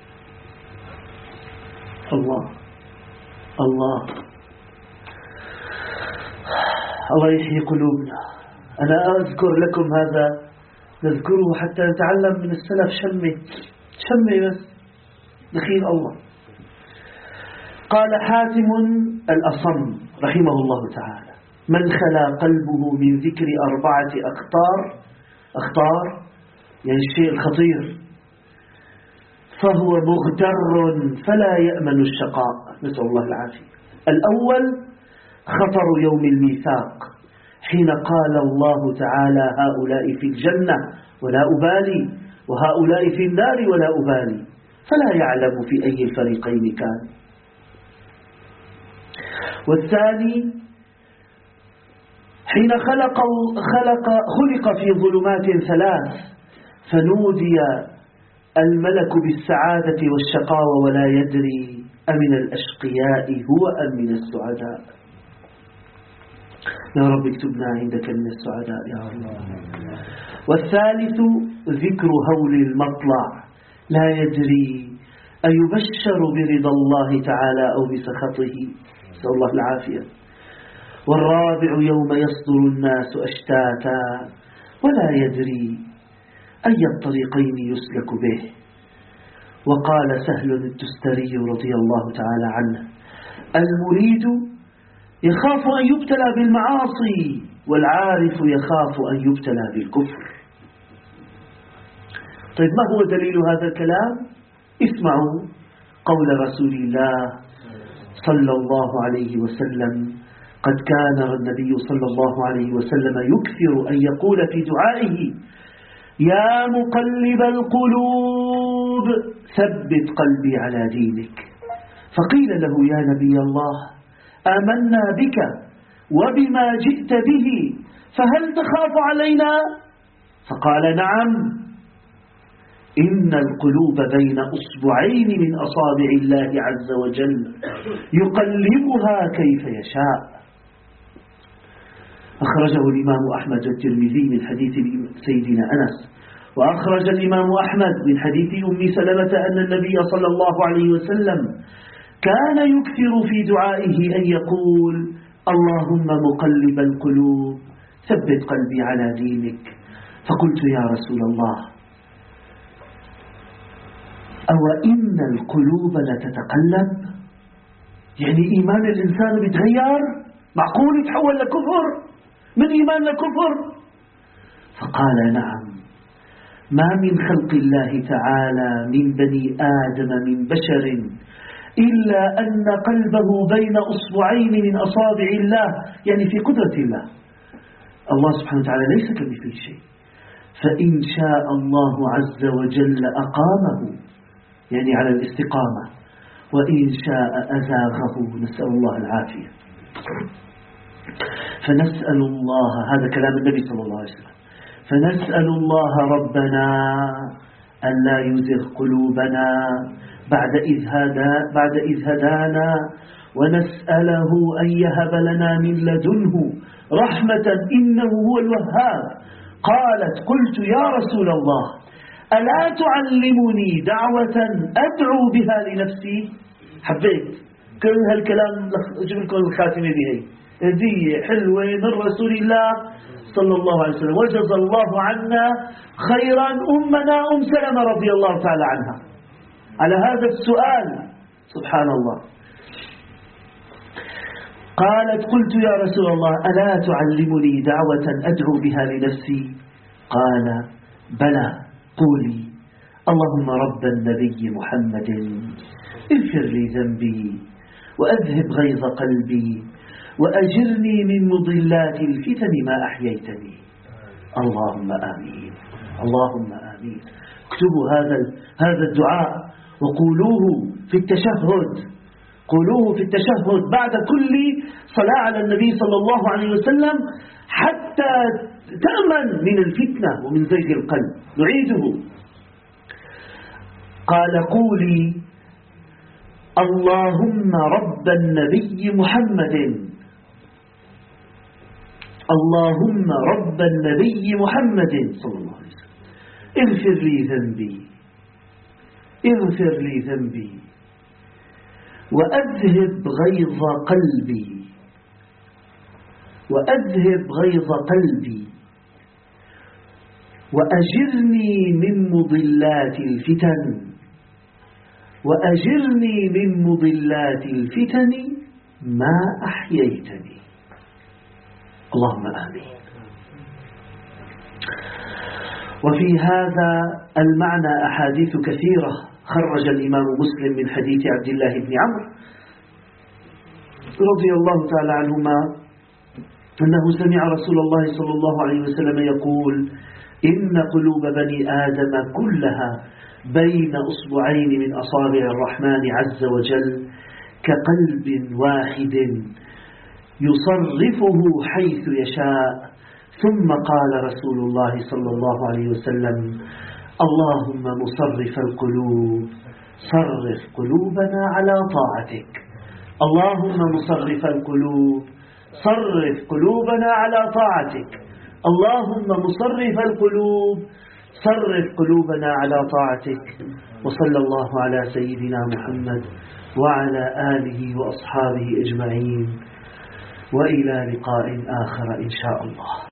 الله الله الله يحيي قلوبنا. أنا أذكر لكم هذا، نذكره حتى نتعلم من السلف شمي شمي بس دخيل الله. قال حاتم الأصم رحمه الله تعالى: من خلا قلبه من ذكر أربعة أخطار أخطار يعني الشيء الخطير فهو مغتر فلا يأمن الشقاء، نسأل الله العافية. الأول خطر يوم الميثاق، حين قال الله تعالى: هؤلاء في الجنة ولا أبالي، وهؤلاء في النار ولا أبالي، فلا يعلم في أي الفريقين كان. والثاني حين خلق خلق خلق في ظلمات ثلاث، فنودي الملك بالسعادة والشقاوة ولا يدري أمن الأشقياء هو أم من السعداء. يا رب اكتبنا عندك من السعداء يا الله. والثالث ذكر هول المطلع، لا يدري أيبشر برضا الله تعالى أو بسخطه، نسأل الله العافية. والرابع يوم يصدر الناس أشتاتا ولا يدري أي الطريقين يسلك به. وقال سهل التستري رضي الله تعالى عنه: المريد يخاف أن يبتلى بالمعاصي، والعارف يخاف أن يبتلى بالكفر. طيب ما هو دليل هذا الكلام؟ اسمعوا قول رسول الله صلى الله عليه وسلم: قد كان النبي صلى الله عليه وسلم يكثر أن يقول في دعائه: يا مقلب القلوب ثبت قلبي على دينك. فقيل له: يا نبي الله آمنا بك وبما جئت به، فهل تخاف علينا؟ فقال: نعم، إن القلوب بين أصبعين من أصابع الله عز وجل يقلبها كيف يشاء. أخرجه الإمام أحمد والترمذي من حديث سيدنا أنس، وأخرج الإمام أحمد من حديث أم سلمة أن النبي صلى الله عليه وسلم كان يكثر في دعائه أن يقول: اللهم مقلب القلوب ثبت قلبي على دينك. فقلت: يا رسول الله، أو إن القلوب لتتقلب؟ يعني إيمان الإنسان بيتغير؟ معقول يتحول لكفر؟ من إيمان لكفر؟ فقال: نعم، ما من خلق الله تعالى من بني آدم من بشر إلا أن قلبه بين أصبعين من أصابع الله، يعني في قدرة الله. الله سبحانه وتعالى ليس كمثله شيء، فإن شاء الله عز وجل أقامه، يعني على الاستقامة، وإن شاء أزاغه، نسأل الله العافية. فنسأل الله، هذا كلام النبي صلى الله عليه وسلم، فنسأل الله ربنا أن لا يزغ قلوبنا بعد إذ هدا بعد إذ هدانا، ونسأله أن يهب لنا من لدنه رحمة إنه هو الوهاب. قالت: قلت: يا رسول الله، ألا تعلمني دعوة أدعو بها لنفسي؟ حبيت كل هالكلام أجيب لكم الخاتمة بهي هدية حلوة من رسول الله صلى الله عليه وسلم، وجزى الله عنا خيرا أمنا أم سلمة رضي الله تعالى عنها على هذا السؤال. سبحان الله. قالت: قلت: يا رسول الله، ألا تعلمني دعوة أدعو بها لنفسي؟ قال: بلى، قولي: اللهم رب النبي محمد اغفر لي ذنبي وأذهب غيظ قلبي وأجرني من مضلات الفتن ما أحييتني. اللهم آمين، اللهم آمين. اكتبوا هذا هذا الدعاء وقولوه في التشهد، قولوه في التشهد بعد كل صلاة على النبي صلى الله عليه وسلم حتى تأمن من الفتنة ومن زيغ القلب. نعيده. قال: قولي: اللهم رب النبي محمد اللهم رب النبي محمد صلى الله عليه وسلم اغفر لي ذنبي اغفر لي ذنبي وأذهب غيظ قلبي وأذهب غيظ قلبي وأجرني من مضلات الفتن وأجرني من مضلات الفتن ما أحييتني. اللهم آمين. وفي هذا المعنى أحاديث كثيرة. خرج الإمام مسلم من حديث عبد الله بن عمرو رضي الله تعالى عنهما أنه سمع رسول الله صلى الله عليه وسلم يقول: إن قلوب بني آدم كلها بين أصبعين من أصابع الرحمن عز وجل كقلب واحد يصرفه حيث يشاء. ثم قال رسول الله صلى الله عليه وسلم: اللهم مصرف القلوب صرف قلوبنا على طاعتك. اللهم مصرف القلوب صرف قلوبنا على طاعتك. اللهم مصرف القلوب صرف قلوبنا على طاعتك. وصلى الله على سيدنا محمد وعلى آله وأصحابه أجمعين، وإلى لقاء آخر إن شاء الله.